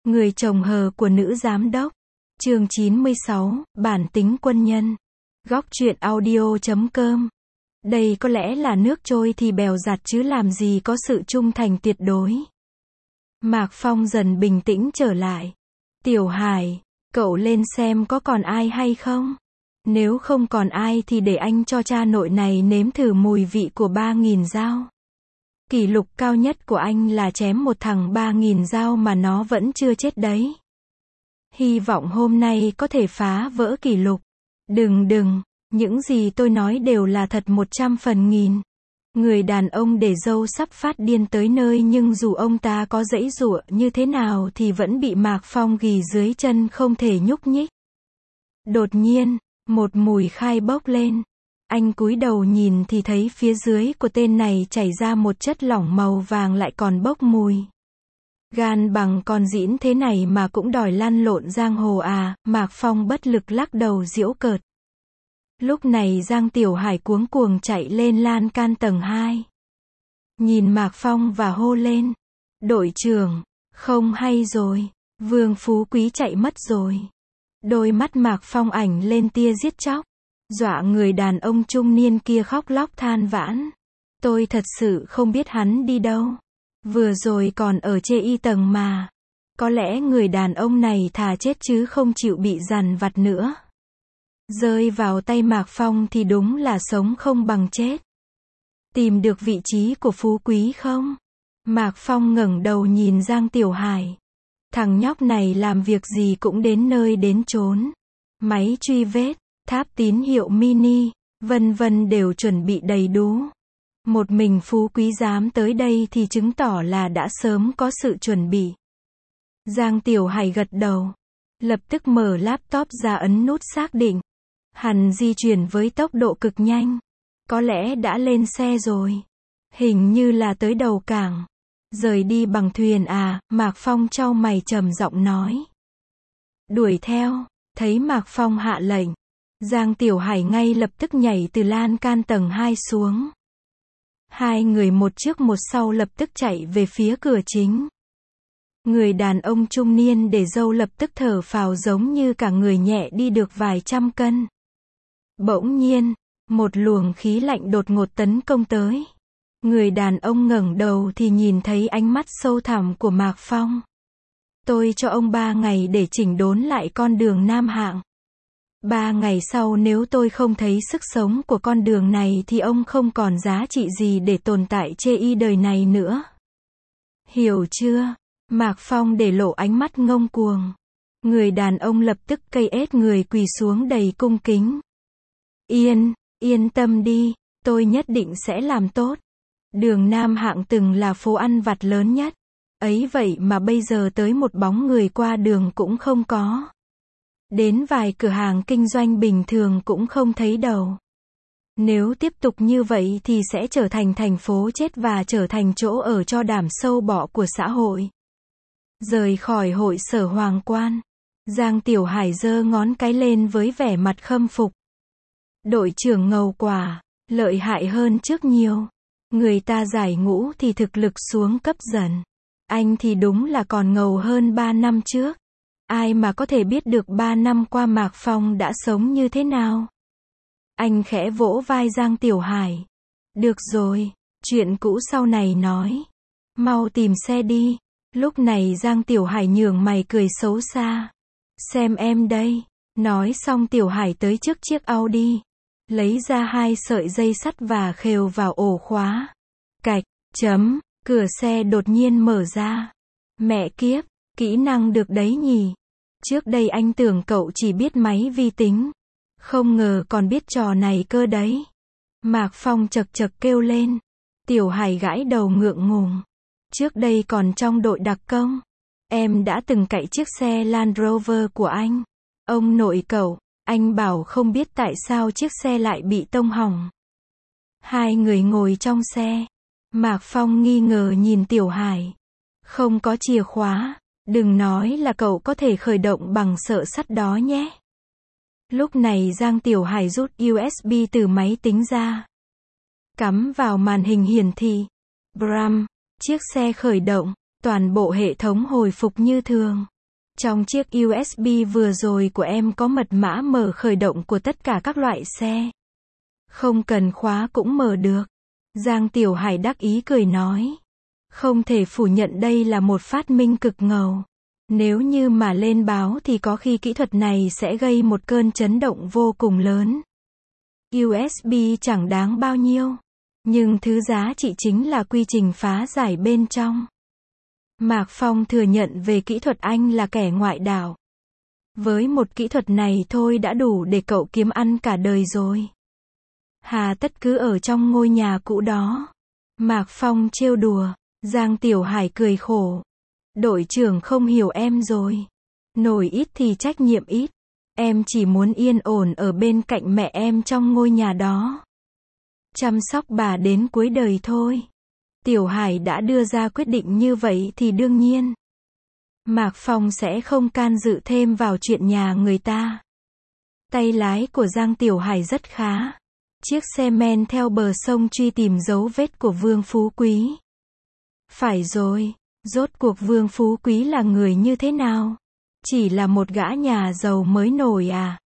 Người chồng hờ của nữ giám đốc. Chương 96, bản tính quân nhân. Góc truyện audio.com. Đây có lẽ là nước trôi thì bèo giặt chứ làm gì có sự trung thành tuyệt đối. Mạc Phong dần bình tĩnh trở lại. Tiểu Hải, cậu lên xem có còn ai hay không? Nếu không còn ai thì để anh cho cha nội này nếm thử mùi vị của 3.000 dao. Kỷ lục cao nhất của anh là chém một thằng 3.000 dao mà nó vẫn chưa chết đấy. Hy vọng hôm nay có thể phá vỡ kỷ lục. Đừng, những gì tôi nói đều là thật 100%. Người đàn ông để râu sắp phát điên tới nơi nhưng dù ông ta có giãy giụa như thế nào thì vẫn bị Mạc Phong ghì dưới chân không thể nhúc nhích. Đột nhiên, một mùi khai bốc lên. Anh cúi đầu nhìn thì thấy phía dưới của tên này chảy ra một chất lỏng màu vàng lại còn bốc mùi. Gan bằng con dĩn thế này mà cũng đòi lăn lộn giang hồ à, Mạc Phong bất lực lắc đầu giễu cợt. Lúc này Giang Tiểu Hải cuống cuồng chạy lên lan can tầng 2. Nhìn Mạc Phong và hô lên. Đội trưởng, không hay rồi, Vương Phú Quý chạy mất rồi. Đôi mắt Mạc Phong ảnh lên tia giết chóc. Dọa người đàn ông trung niên kia khóc lóc than vãn. Tôi thật sự không biết hắn đi đâu. Vừa rồi còn ở chê y tầng mà. Có lẽ người đàn ông này thà chết chứ không chịu bị dằn vặt nữa. Rơi vào tay Mạc Phong thì đúng là sống không bằng chết. Tìm được vị trí của Phú Quý không? Mạc Phong ngẩng đầu nhìn Giang Tiểu Hải. Thằng nhóc này làm việc gì cũng đến nơi đến chốn. Máy truy vết, tháp tín hiệu mini, vân vân đều chuẩn bị đầy đủ. Một mình Phú Quý dám tới đây thì chứng tỏ là đã sớm có sự chuẩn bị. Giang Tiểu Hải gật đầu. Lập tức mở laptop ra ấn nút xác định. Hắn di chuyển với tốc độ cực nhanh. Có lẽ đã lên xe rồi. Hình như là tới đầu cảng. Rời đi bằng thuyền à, Mạc Phong chau mày trầm giọng nói. Đuổi theo, thấy Mạc Phong hạ lệnh. Giang Tiểu Hải ngay lập tức nhảy từ lan can tầng 2 xuống. Hai người một trước một sau lập tức chạy về phía cửa chính. Người đàn ông trung niên để râu lập tức thở phào giống như cả người nhẹ đi được vài trăm cân. Bỗng nhiên, một luồng khí lạnh đột ngột tấn công tới. Người đàn ông ngẩng đầu thì nhìn thấy ánh mắt sâu thẳm của Mạc Phong. Tôi cho ông 3 ngày để chỉnh đốn lại con đường Nam Hạng. 3 ngày sau nếu tôi không thấy sức sống của con đường này thì ông không còn giá trị gì để tồn tại chê y đời này nữa. Hiểu chưa? Mạc Phong để lộ ánh mắt ngông cuồng. Người đàn ông lập tức cây ết người quỳ xuống đầy cung kính. Yên tâm đi, tôi nhất định sẽ làm tốt. Đường Nam Hạng từng là phố ăn vặt lớn nhất. Ấy vậy mà bây giờ tới một bóng người qua đường cũng không có. Đến vài cửa hàng kinh doanh bình thường cũng không thấy đâu. Nếu tiếp tục như vậy thì sẽ trở thành thành phố chết và trở thành chỗ ở cho đám sâu bọ của xã hội. Rời khỏi hội sở Hoàng Quan, Giang Tiểu Hải giơ ngón cái lên với vẻ mặt khâm phục. Đội trưởng ngầu quả, lợi hại hơn trước nhiều. Người ta giải ngũ thì thực lực xuống cấp dần. Anh thì đúng là còn ngầu hơn 3 năm trước. Ai mà có thể biết được 3 năm qua Mạc Phong đã sống như thế nào. Anh khẽ vỗ vai Giang Tiểu Hải. Được rồi, chuyện cũ sau này nói. Mau tìm xe đi. Lúc này Giang Tiểu Hải nhướng mày cười xấu xa. Xem em đây. Nói xong Tiểu Hải tới trước chiếc Audi. Lấy ra 2 sợi dây sắt và khều vào ổ khóa. Cạch, cửa xe đột nhiên mở ra. Mẹ kiếp, kỹ năng được đấy nhỉ. Trước đây anh tưởng cậu chỉ biết máy vi tính. Không ngờ còn biết trò này cơ đấy. Mạc Phong chật chật kêu lên. Tiểu Hải gãi đầu ngượng ngùng. Trước đây còn trong đội đặc công. Em đã từng cậy chiếc xe Land Rover của anh. Ông nội cậu, anh bảo không biết tại sao chiếc xe lại bị tông hỏng. Hai người ngồi trong xe. Mạc Phong nghi ngờ nhìn Tiểu Hải. Không có chìa khóa. Đừng nói là cậu có thể khởi động bằng sợi sắt đó nhé. Lúc này Giang Tiểu Hải rút USB từ máy tính ra. Cắm vào màn hình hiển thị. Bram, chiếc xe khởi động, toàn bộ hệ thống hồi phục như thường. Trong chiếc USB vừa rồi của em có mật mã mở khởi động của tất cả các loại xe. Không cần khóa cũng mở được. Giang Tiểu Hải đắc ý cười nói. Không thể phủ nhận đây là một phát minh cực ngầu. Nếu như mà lên báo thì có khi kỹ thuật này sẽ gây một cơn chấn động vô cùng lớn. USB chẳng đáng bao nhiêu. Nhưng thứ giá trị chính là quy trình phá giải bên trong. Mạc Phong thừa nhận về kỹ thuật anh là kẻ ngoại đạo. Với một kỹ thuật này thôi đã đủ để cậu kiếm ăn cả đời rồi. Hà tất cứ ở trong ngôi nhà cũ đó. Mạc Phong trêu đùa. Giang Tiểu Hải cười khổ. Đội trưởng không hiểu em rồi. Nổi ít thì trách nhiệm ít. Em chỉ muốn yên ổn ở bên cạnh mẹ em trong ngôi nhà đó. Chăm sóc bà đến cuối đời thôi. Tiểu Hải đã đưa ra quyết định như vậy thì đương nhiên Mạc Phong sẽ không can dự thêm vào chuyện nhà người ta. Tay lái của Giang Tiểu Hải rất khá. Chiếc xe men theo bờ sông truy tìm dấu vết của Vương Phú Quý. Phải rồi, rốt cuộc Vương Phú Quý là người như thế nào? Chỉ là một gã nhà giàu mới nổi à?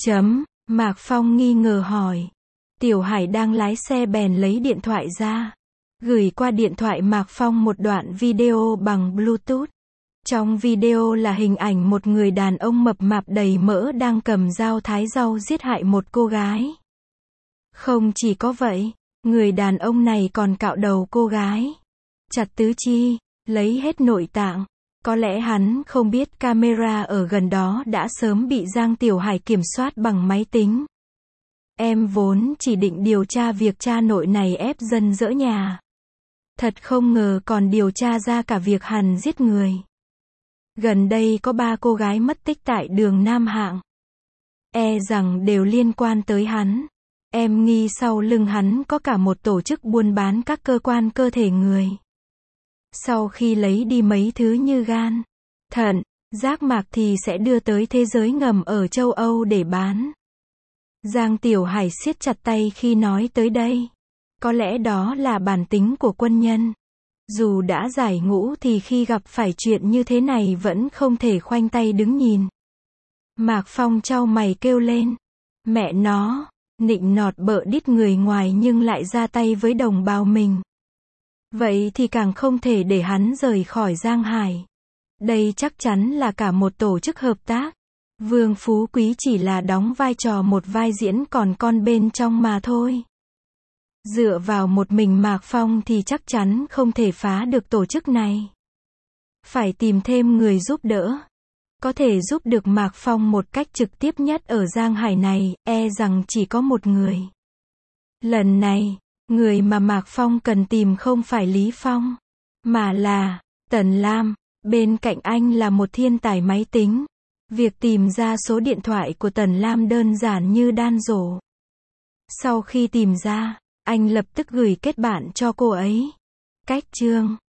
Mạc Phong nghi ngờ hỏi. Tiểu Hải đang lái xe bèn lấy điện thoại ra. Gửi qua điện thoại Mạc Phong một đoạn video bằng Bluetooth. Trong video là hình ảnh một người đàn ông mập mạp đầy mỡ đang cầm dao thái rau giết hại một cô gái. Không chỉ có vậy, người đàn ông này còn cạo đầu cô gái. Chặt tứ chi, lấy hết nội tạng. Có lẽ hắn không biết camera ở gần đó đã sớm bị Giang Tiểu Hải kiểm soát bằng máy tính. Em vốn chỉ định điều tra việc cha nội này ép dân dỡ nhà. Thật không ngờ còn điều tra ra cả việc hắn giết người. Gần đây có 3 cô gái mất tích tại đường Nam Hạng. E rằng đều liên quan tới hắn. Em nghi sau lưng hắn có cả một tổ chức buôn bán các cơ quan cơ thể người. Sau khi lấy đi mấy thứ như gan, thận, giác mạc thì sẽ đưa tới thế giới ngầm ở châu Âu để bán. Giang Tiểu Hải siết chặt tay khi nói tới đây. Có lẽ đó là bản tính của quân nhân. Dù đã giải ngũ thì khi gặp phải chuyện như thế này vẫn không thể khoanh tay đứng nhìn. Mạc Phong chau mày kêu lên. Mẹ nó, nịnh nọt bợ đít người ngoài nhưng lại ra tay với đồng bào mình. Vậy thì càng không thể để hắn rời khỏi Giang Hải. Đây chắc chắn là cả một tổ chức hợp tác. Vương Phú Quý chỉ là đóng vai trò một vai diễn còn con bên trong mà thôi. Dựa vào một mình Mạc Phong thì chắc chắn không thể phá được tổ chức này. Phải tìm thêm người giúp đỡ. Có thể giúp được Mạc Phong một cách trực tiếp nhất ở Giang Hải này, e rằng chỉ có một người. Lần này, người mà Mạc Phong cần tìm không phải Lý Phong, mà là Tần Lam. Bên cạnh anh là một thiên tài máy tính. Việc tìm ra số điện thoại của Tần Lam đơn giản như đan dổ. Sau khi tìm ra, anh lập tức gửi kết bạn cho cô ấy. Cách chương